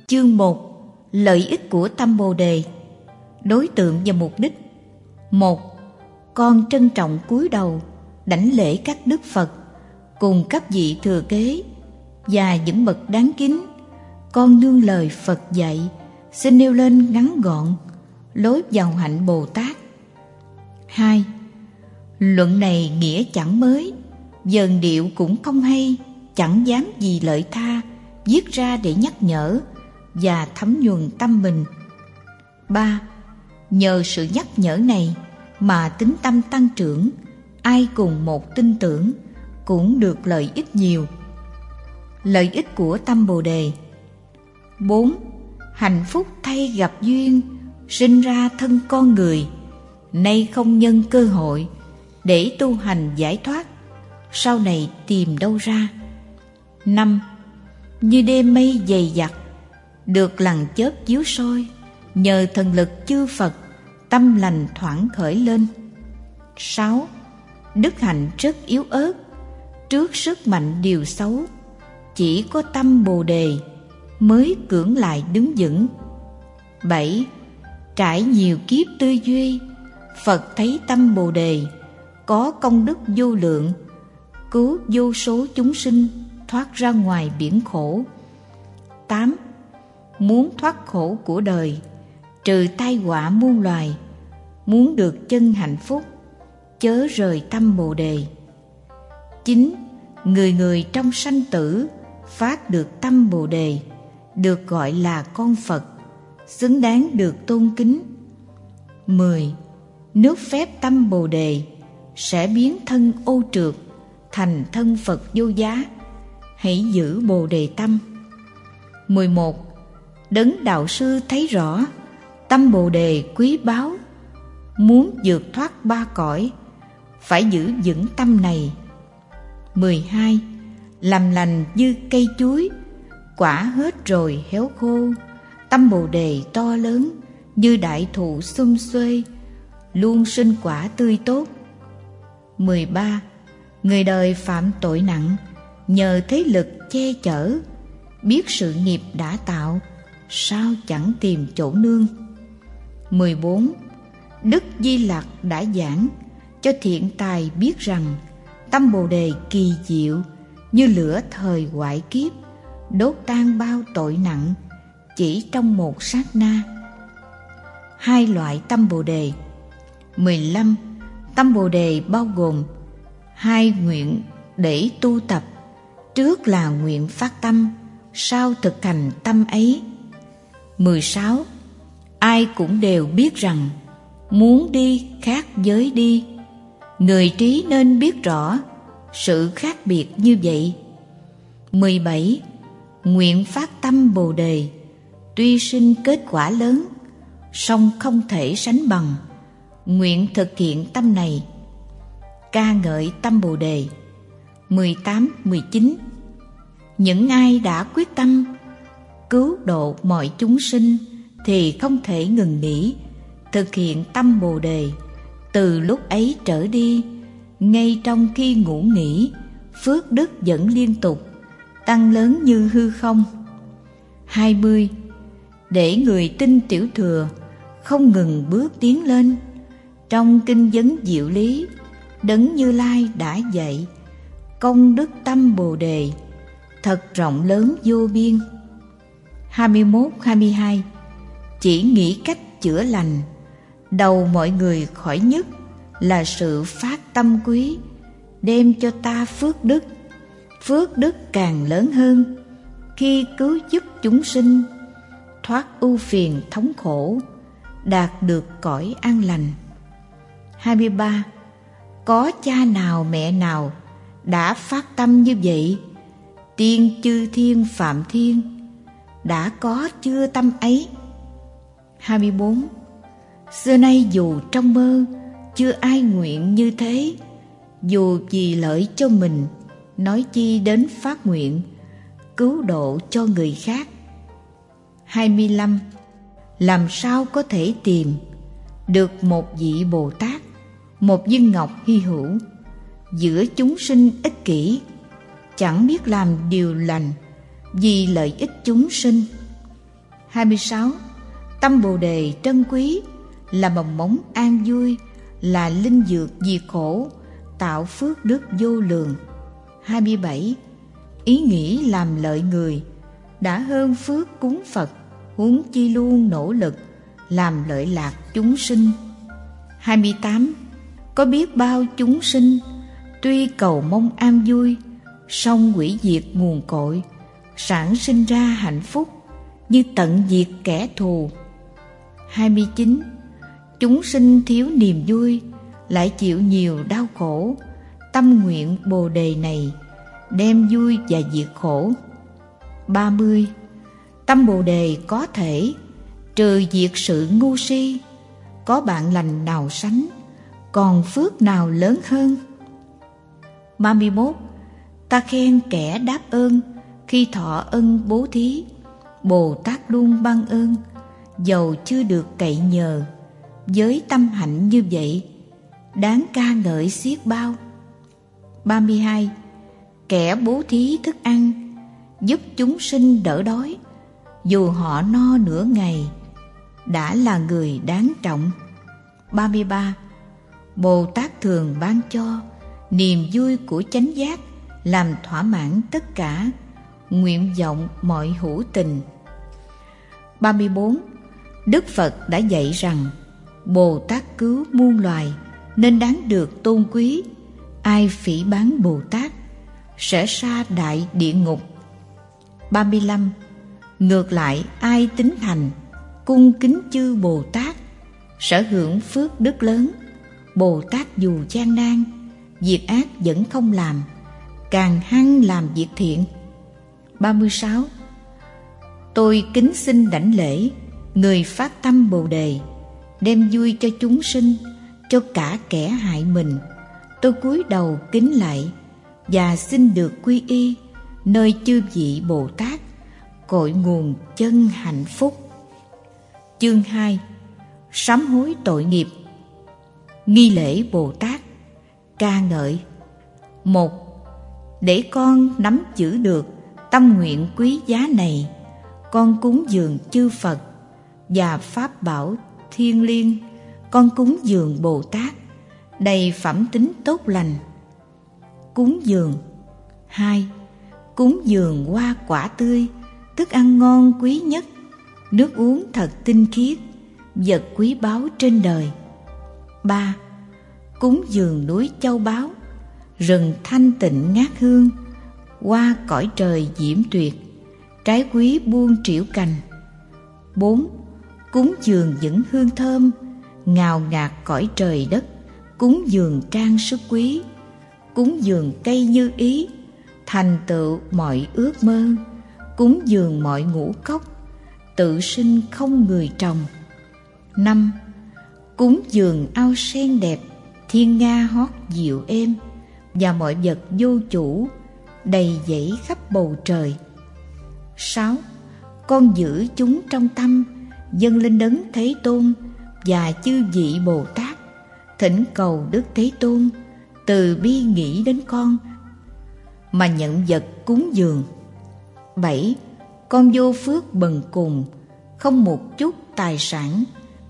Chương 1. Lợi ích của tâm Bồ Đề. Đối tượng và mục đích. 1. Con trân trọng cúi đầu đảnh lễ các đức Phật cùng các vị thừa kế và những bậc đáng kính. Con nương lời Phật dạy, xin nêu lên ngắn gọn lối vào hạnh Bồ Tát. 2. Luận này nghĩa chẳng mới, vần điệu cũng không hay, chẳng dám vì lợi tha viết ra để nhắc nhở và thấm nhuần tâm mình. 3. Nhờ sự nhắc nhở này mà tín tâm tăng trưởng, ai cùng một tin tưởng cũng được lợi ích nhiều. Lợi ích của tâm Bồ Đề. 4. Hạnh phúc thay gặp duyên, sinh ra thân con người, nay không nhân cơ hội để tu hành giải thoát, sau này tìm đâu ra. 5. Như đêm mây dày đặc, được lằn chớp chiếu soi, nhờ thần lực chư Phật, tâm lành thoảng khởi lên. 6. Đức hạnh rất yếu ớt, trước sức mạnh điều xấu, chỉ có tâm Bồ Đề mới cưỡng lại đứng vững. 7. Trải nhiều kiếp tư duy, Phật thấy tâm Bồ Đề có công đức vô lượng, cứu vô số chúng sinh thoát ra ngoài biển khổ. 8. Muốn thoát khổ của đời, trừ tai họa muôn loài, muốn được chân hạnh phúc, chớ rời tâm Bồ Đề. 9. Người người trong sanh tử phát được tâm Bồ Đề, được gọi là con Phật, xứng đáng được tôn kính. 10. Nước phép tâm Bồ Đề sẽ biến thân ô trượt thành thân Phật vô giá, hãy giữ Bồ Đề tâm. 11. Đấng đạo sư thấy rõ tâm Bồ Đề quý báu, muốn vượt thoát ba cõi phải giữ vững tâm này. 12. Làm lành như cây chuối, quả hết rồi héo khô, tâm Bồ Đề to lớn như đại thụ xum xuê, luôn sinh quả tươi tốt. 13. Người đời phạm tội nặng, nhờ thế lực che chở, biết sự nghiệp đã tạo, sao chẳng tìm chỗ nương. 14. Đức Di Lặc đã giảng cho thiện tài biết rằng tâm Bồ Đề kỳ diệu như lửa thời hoại kiếp, đốt tan bao tội nặng chỉ trong một sát na. 2 loại tâm Bồ Đề. 15. Tâm Bồ Đề bao gồm 2 nguyện để tu tập, trước là nguyện phát tâm, sau thực hành tâm ấy. 16. Ai cũng đều biết rằng muốn đi khác giới đi, người trí nên biết rõ sự khác biệt như vậy. 17. Nguyện phát tâm Bồ Đề tuy sinh kết quả lớn, song không thể sánh bằng. Nguyện thực hiện tâm này, ca ngợi tâm Bồ Đề. 18, 19. Những ai đã quyết tâm cứu độ mọi chúng sinh thì không thể ngừng nghỉ thực hiện tâm Bồ Đề. Từ lúc ấy trở đi, ngay trong khi ngủ nghỉ, phước đức vẫn liên tục tăng lớn như hư không. 20. Để người tin tiểu thừa không ngừng bước tiến lên, trong kinh vấn diệu lý, Đấng Như Lai đã dạy công đức tâm Bồ Đề thật rộng lớn vô biên. 21, 22. Chỉ nghĩ cách chữa lành, đầu mọi người khỏi nhất là sự phát tâm quý, đem cho ta phước đức. Phước đức càng lớn hơn khi cứu giúp chúng sinh thoát ưu phiền thống khổ, đạt được cõi an lành. 23. Có cha nào mẹ nào đã phát tâm như vậy? Tiên chư thiên phạm thiên đã có chưa tâm ấy? 24. Xưa nay dù trong mơ chưa ai nguyện như thế, dù vì lợi cho mình, nói chi đến phát nguyện cứu độ cho người khác. 25. Làm sao có thể tìm được một vị Bồ Tát, một viên ngọc hy hữu giữa chúng sinh ích kỷ, chẳng biết làm điều lành vì lợi ích chúng sinh, 26. Tâm Bồ Đề trân quý, là mầm mống an vui, là linh dược diệt khổ, tạo phước đức vô lượng. 27. Ý nghĩ làm lợi người, đã hơn phước cúng Phật, huống chi luôn nỗ lực làm lợi lạc chúng sinh. 28. Có biết bao chúng sinh, tuy cầu mong an vui, song hủy diệt nguồn cội, sản sinh ra hạnh phúc, như tận diệt kẻ thù. 29. Chúng sinh thiếu niềm vui, lại chịu nhiều đau khổ, tâm nguyện Bồ Đề này đem vui và diệt khổ. 30. Tâm Bồ Đề có thể trừ diệt sự ngu si, có bạn lành nào sánh, còn phước nào lớn hơn. 31. Ta khen kẻ đáp ơn, khi thọ ân bố thí, Bồ Tát luôn ban ơn, dầu chưa được cậy nhờ. Với tâm hạnh như vậy, đáng ca ngợi xiết bao. 32. Kẻ bố thí thức ăn, giúp chúng sinh đỡ đói, dù họ no nửa ngày, đã là người đáng trọng. 33. Bồ Tát thường ban cho niềm vui của chánh giác, làm thỏa mãn tất cả nguyện vọng mọi hữu tình. 34. Đức Phật đã dạy rằng Bồ Tát cứu muôn loài, nên đáng được tôn quý. Ai phỉ báng Bồ Tát sẽ sa đại địa ngục. 35. Ngược lại, ai tín thành cung kính chư Bồ Tát sẽ hưởng phước đức lớn. Bồ Tát dù gian nan, việc ác vẫn không làm, càng hăng làm việc thiện. 36. Tôi kính xin đảnh lễ người phát tâm Bồ Đề, đem vui cho chúng sinh, cho cả kẻ hại mình. Tôi cúi đầu kính lạy và xin được quy y nơi chư vị Bồ Tát, cội nguồn chân hạnh phúc. Chương 2. Sám hối tội nghiệp. Nghi lễ Bồ Tát. Ca ngợi. 1. Để con nắm giữ được tâm nguyện quý giá này, con cúng dường chư Phật và Pháp bảo thiêng liêng. Con cúng dường Bồ Tát đầy phẩm tính tốt lành. Cúng dường. 2. Cúng dường hoa quả tươi, thức ăn ngon quý nhất, nước uống thật tinh khiết, vật quý báu trên đời. 3. Cúng dường núi châu báu, rừng thanh tịnh ngát hương, hoa cõi trời diễm tuyệt, trái quý buông trĩu cành. 4. Cúng dường những hương thơm ngào ngạt cõi trời đất, cúng dường trang sức quý, cúng dường cây như ý, thành tựu mọi ước mơ, cúng dường mọi ngũ cốc, tự sinh không người trồng. 5. Cúng dường ao sen đẹp, thiên nga hót dịu êm, và mọi vật vô chủ đầy dẫy khắp bầu trời. 6. Con giữ chúng trong tâm, dâng lên Đấng Thế Tôn và chư vị Bồ Tát, thỉnh cầu Đức Thế Tôn từ bi nghĩ đến con mà nhận vật cúng dường. 7. Con vô phước bần cùng, không một chút tài sản,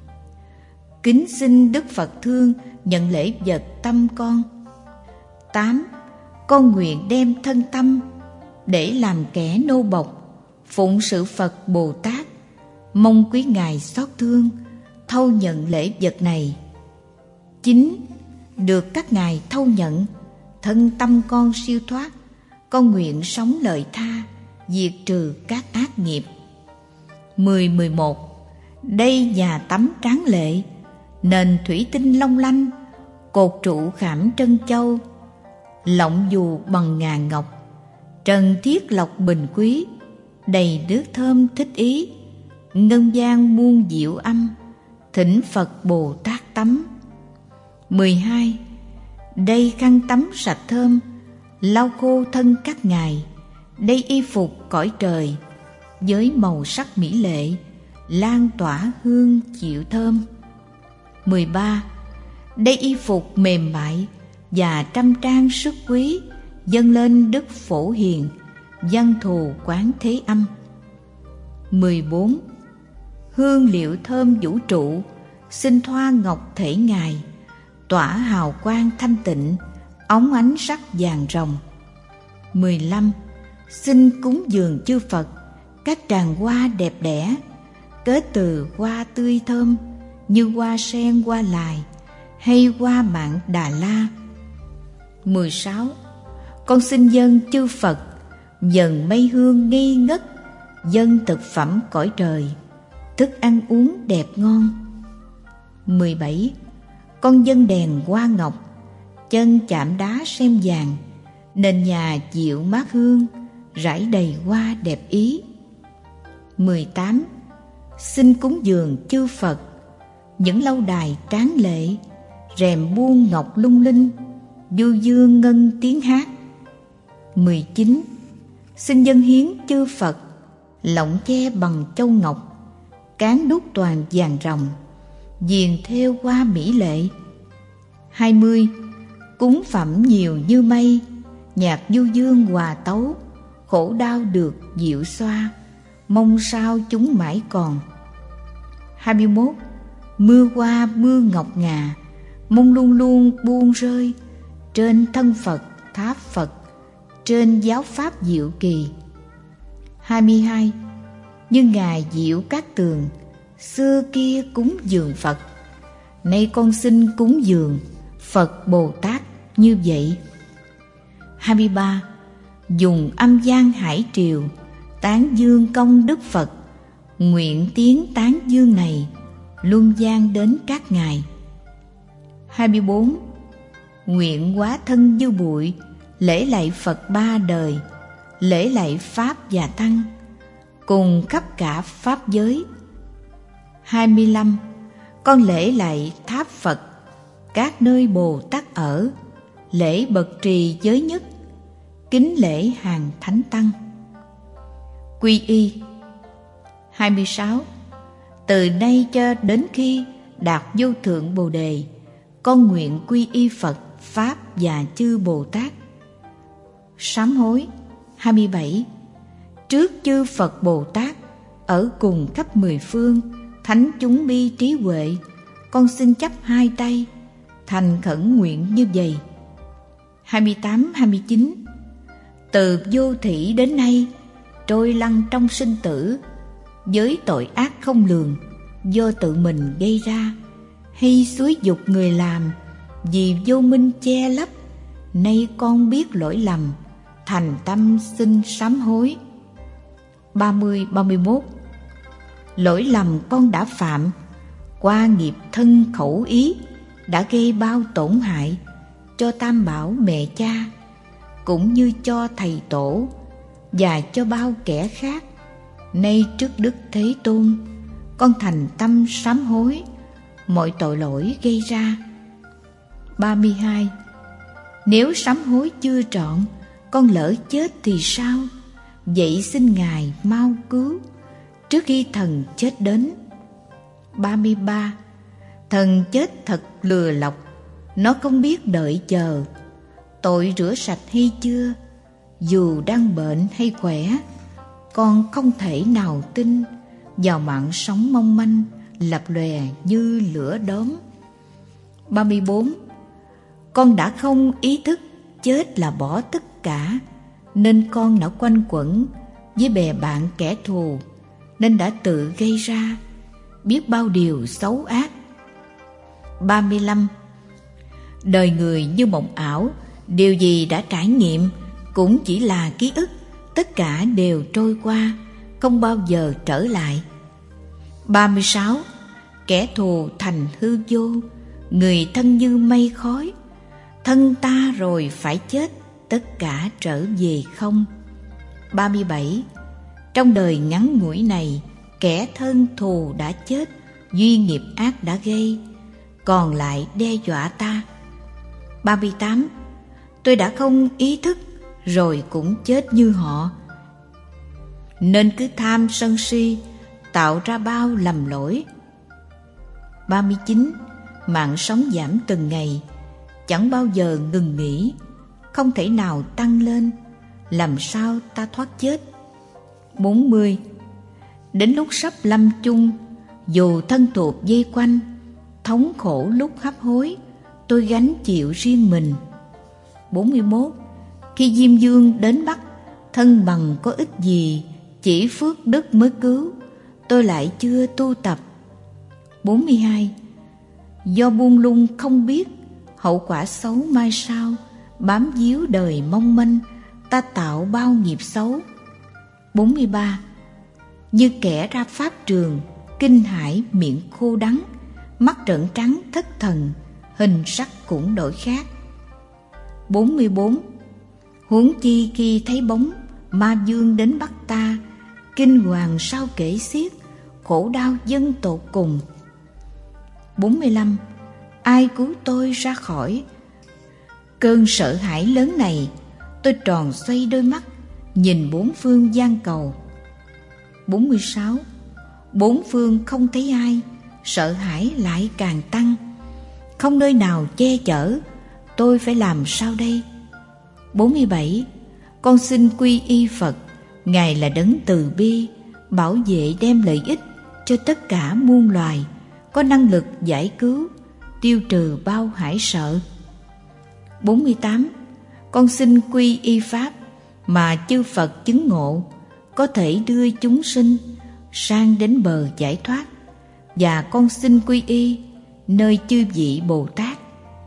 kính xin Đức Phật thương nhận lễ vật tâm con. 8. Con nguyện đem thân tâm để làm kẻ nô bộc, phụng sự Phật Bồ Tát, mong quý Ngài xót thương, thâu nhận lễ vật này. 9. Được các Ngài thâu nhận, thân tâm con siêu thoát, con nguyện sống lợi tha, diệt trừ các ác nghiệp. 10. 11. Đây nhà tắm tráng lệ, nền thủy tinh long lanh, cột trụ khảm trân châu, lọng dù bằng ngà ngọc, trần thiết lộc bình quý, đầy nước thơm thích ý, ngân vang muôn diệu âm, thỉnh Phật Bồ Tát tắm. 12. Đây khăn tắm sạch thơm, lau khô thân các Ngài, đây y phục cõi trời, với màu sắc mỹ lệ, lan tỏa hương dịu thơm. 13. Đây y phục mềm mại và trăm trang sức quý, dâng lên Đức Phổ Hiền, văn thù quán Thế Âm. 14. hương liệu thơm vũ trụ, xin thoa ngọc thể Ngài, tỏa hào quang thanh tịnh, óng ánh sắc vàng ròng. 15. Xin cúng dường chư Phật các tràng hoa đẹp đẽ, kết từ hoa tươi thơm như hoa sen, hoa lài hay hoa mạn Đà La. 16. Con xin dâng chư Phật dần mây hương nghi ngất, dâng thực phẩm cõi trời, thức ăn uống đẹp ngon. 17. Con dâng đèn hoa ngọc, chân chạm đá sen vàng, nền nhà dịu mát hương, rải đầy hoa đẹp ý. 18. Xin cúng dường chư Phật những lâu đài tráng lệ, rèm buông ngọc lung linh, du dương ngân tiếng hát. 19. Xin dâng hiến chư Phật lọng che bằng châu ngọc, cán đúc toàn vàng ròng, viền thêu hoa mỹ lệ. 20. Cúng phẩm nhiều như mây, nhạc du dương hòa tấu, khổ đau được dịu xoa, mong sao chúng mãi còn. 21. Mưa hoa mưa ngọc ngà, mong luôn luôn buông rơi, trên thân Phật tháp Phật, trên giáo pháp diệu kỳ. 22. Như Ngài Diệu Cát Tường, xưa kia cúng dường Phật, nay con xin cúng dường Phật Bồ Tát như vậy. 23. Dùng âm gian hải triều, tán dương công đức Phật, nguyện tiếng tán dương này luân gian đến các ngài. 24. Nguyện hóa thân như bụi, lễ lạy Phật ba đời, lễ lạy Pháp và Tăng, cùng khắp cả Pháp giới. 25. Con lễ lạy tháp Phật, các nơi Bồ Tát ở, lễ bậc trì giới nhất, kính lễ hàng thánh tăng. Quy y. 26. Từ nay cho đến khi đạt vô thượng Bồ Đề, con nguyện quy y Phật, Pháp và chư Bồ Tát. Sám hối. 27. Trước chư Phật Bồ Tát ở cùng khắp mười phương, thánh chúng bi trí huệ, con xin chắp hai tay thành khẩn nguyện như vậy. 28, 29. Từ vô thỉ đến nay, trôi lăn trong sinh tử, với tội ác không lường do tự mình gây ra, hay xúi dục người làm vì vô minh che lấp, nay con biết lỗi lầm, thành tâm xin sám hối. 30, 31. Lỗi lầm con đã phạm, qua nghiệp thân khẩu ý, đã gây bao tổn hại cho Tam Bảo mẹ cha, cũng như cho thầy tổ và cho bao kẻ khác. Nay trước Đức Thế Tôn, con thành tâm sám hối mọi tội lỗi gây ra. 32. Nếu sám hối chưa trọn, con lỡ chết thì sao? Vậy xin Ngài mau cứu trước khi thần chết đến. 33. Thần chết thật lừa lọc, nó không biết đợi chờ. Tội rửa sạch hay chưa, dù đang bệnh hay khỏe, con không thể nào tin vào mạng sống mong manh, lập lòe như lửa đốm. 34. Con đã không ý thức chết là bỏ tất cả, nên con đã quanh quẩn với bè bạn kẻ thù, nên đã tự gây ra biết bao điều xấu ác. 35. Đời người như mộng ảo, điều gì đã trải nghiệm cũng chỉ là ký ức, tất cả đều trôi qua, không bao giờ trở lại. 36. Kẻ thù thành hư vô, người thân như mây khói, thân ta rồi phải chết, tất cả trở về không. 37. Trong đời ngắn ngủi này, kẻ thân thù đã chết, duy nghiệp ác đã gây, còn lại đe dọa ta. 38. Tôi đã không ý thức, rồi cũng chết như họ, nên cứ tham sân si, tạo ra bao lầm lỗi. 39. Mạng sống giảm từng ngày, chẳng bao giờ ngừng nghỉ, không thể nào tăng lên, làm sao ta thoát chết. 40. Đến lúc sắp lâm chung, Dù thân thuộc dây quanh, thống khổ lúc hấp hối, tôi gánh chịu riêng mình. 41. Khi Diêm Dương đến Bắc, thân bằng có ích gì, chỉ phước đức mới cứu, tôi lại chưa tu tập. 42. Do buông lung không biết, hậu quả xấu mai sau, bám víu đời mong manh, ta tạo bao nghiệp xấu. 43. Như kẻ ra pháp trường, kinh hãi miệng khô đắng, mắt trợn trắng thất thần, hình sắc cũng đổi khác. 44. Huống chi khi thấy bóng ma dương đến bắt ta, kinh hoàng sao kể xiết, khổ đau dân tột cùng. 45. Ai cứu tôi ra khỏi cơn sợ hãi lớn này? Tôi tròn xoay đôi mắt, nhìn bốn phương van cầu. 46. Bốn phương không thấy ai, sợ hãi lại càng tăng, không nơi nào che chở, tôi phải làm sao đây? 47. Con xin quy y Phật, Ngài là đấng từ bi, bảo vệ đem lợi ích cho tất cả muôn loài, có năng lực giải cứu, tiêu trừ bao hải sợ. 48. Con xin quy y Pháp mà chư Phật chứng ngộ, có thể đưa chúng sinh sang đến bờ giải thoát, và con xin quy y nơi chư vị Bồ Tát.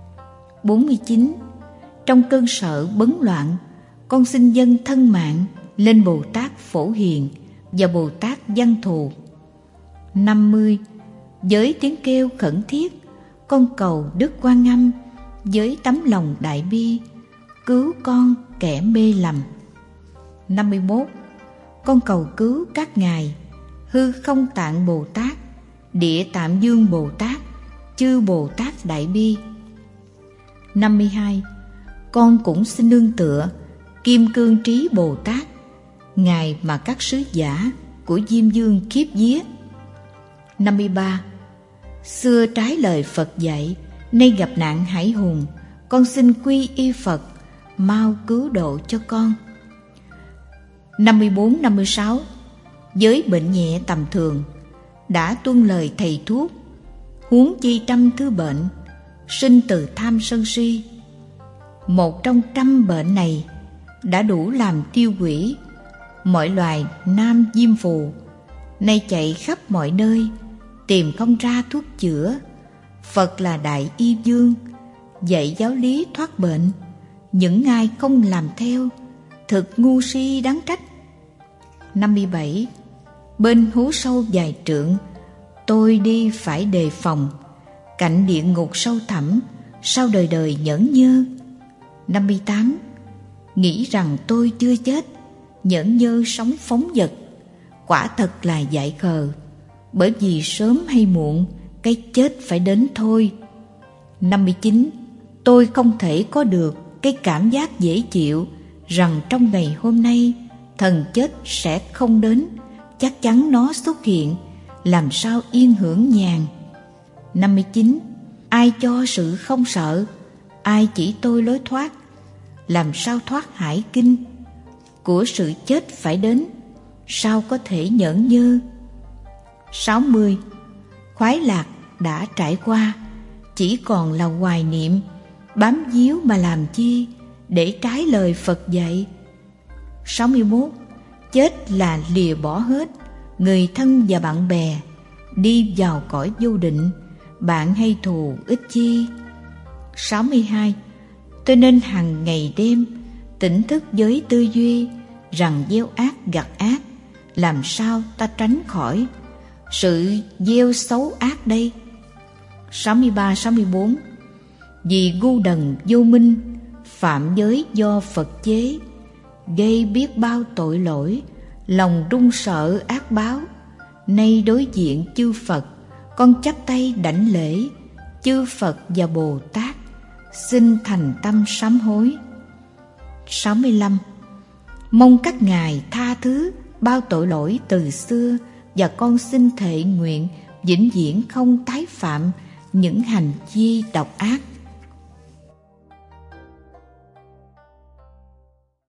49. Trong cơn sợ bấn loạn, con xin dâng thân mạng lên Bồ Tát Phổ Hiền và Bồ Tát Văn Thù. 50. Với tiếng kêu khẩn thiết, con cầu Đức Quan Âm với tấm lòng đại bi, cứu con kẻ mê lầm. 51. Con cầu cứu các ngài Hư Không Tạng Bồ Tát, Địa Tạm Dương Bồ Tát, chư Bồ Tát đại bi. 52. Con cũng xin nương tựa Kim Cương Trí Bồ Tát, ngài mà các sứ giả của Diêm Dương khiếp vía. 53. Xưa trái lời Phật dạy, nay gặp nạn hải hùng, con xin quy y Phật, mau cứu độ cho con. 54, 56. Với bệnh nhẹ tầm thường, đã tuân lời thầy thuốc, huống chi trăm thứ bệnh, sinh từ tham sân si. Một trong 100 bệnh này đã đủ làm tiêu hủy mọi loài nam diêm phù, nay chạy khắp mọi nơi, tìm không ra thuốc chữa. Phật là đại y vương, dạy giáo lý thoát bệnh, những ai không làm theo, thực ngu si đáng trách. 57. Bên hố sâu dài trượng, tôi đi phải đề phòng, cạnh địa ngục sâu thẳm, sao đời đời nhẫn nhơ. 58. Nghĩ rằng tôi chưa chết, nhẫn nhơ sống phóng dật, quả thật là dại khờ, bởi vì sớm hay muộn cái chết phải đến thôi. 59. Tôi không thể có được cái cảm giác dễ chịu rằng trong ngày hôm nay thần chết sẽ không đến, chắc chắn nó xuất hiện, làm sao yên hưởng nhàn. 59. Ai cho sự không sợ, ai chỉ tôi lối thoát, làm sao thoát hải kinh, của sự chết phải đến, sao có thể nhẫn nhơ. 60. Khoái lạc đã trải qua, chỉ còn là hoài niệm, bám víu mà làm chi, để trái lời Phật dạy. 61. Chết là lìa bỏ hết người thân và bạn bè, đi vào cõi vô định, bạn hay thù ích chi. 62. Tôi nên hằng ngày đêm tỉnh thức với tư duy rằng gieo ác gặt ác, làm sao ta tránh khỏi sự gieo xấu ác đây. 63, 64. Vì ngu đần vô minh, phạm giới do Phật chế, gây biết bao tội lỗi, lòng run sợ ác báo. Nay đối diện chư Phật, con chắp tay đảnh lễ chư Phật và Bồ Tát, xin thành tâm sám hối. 65. Mong các ngài tha thứ bao tội lỗi từ xưa, và con xin thệ nguyện vĩnh viễn không tái phạm những hành vi độc ác.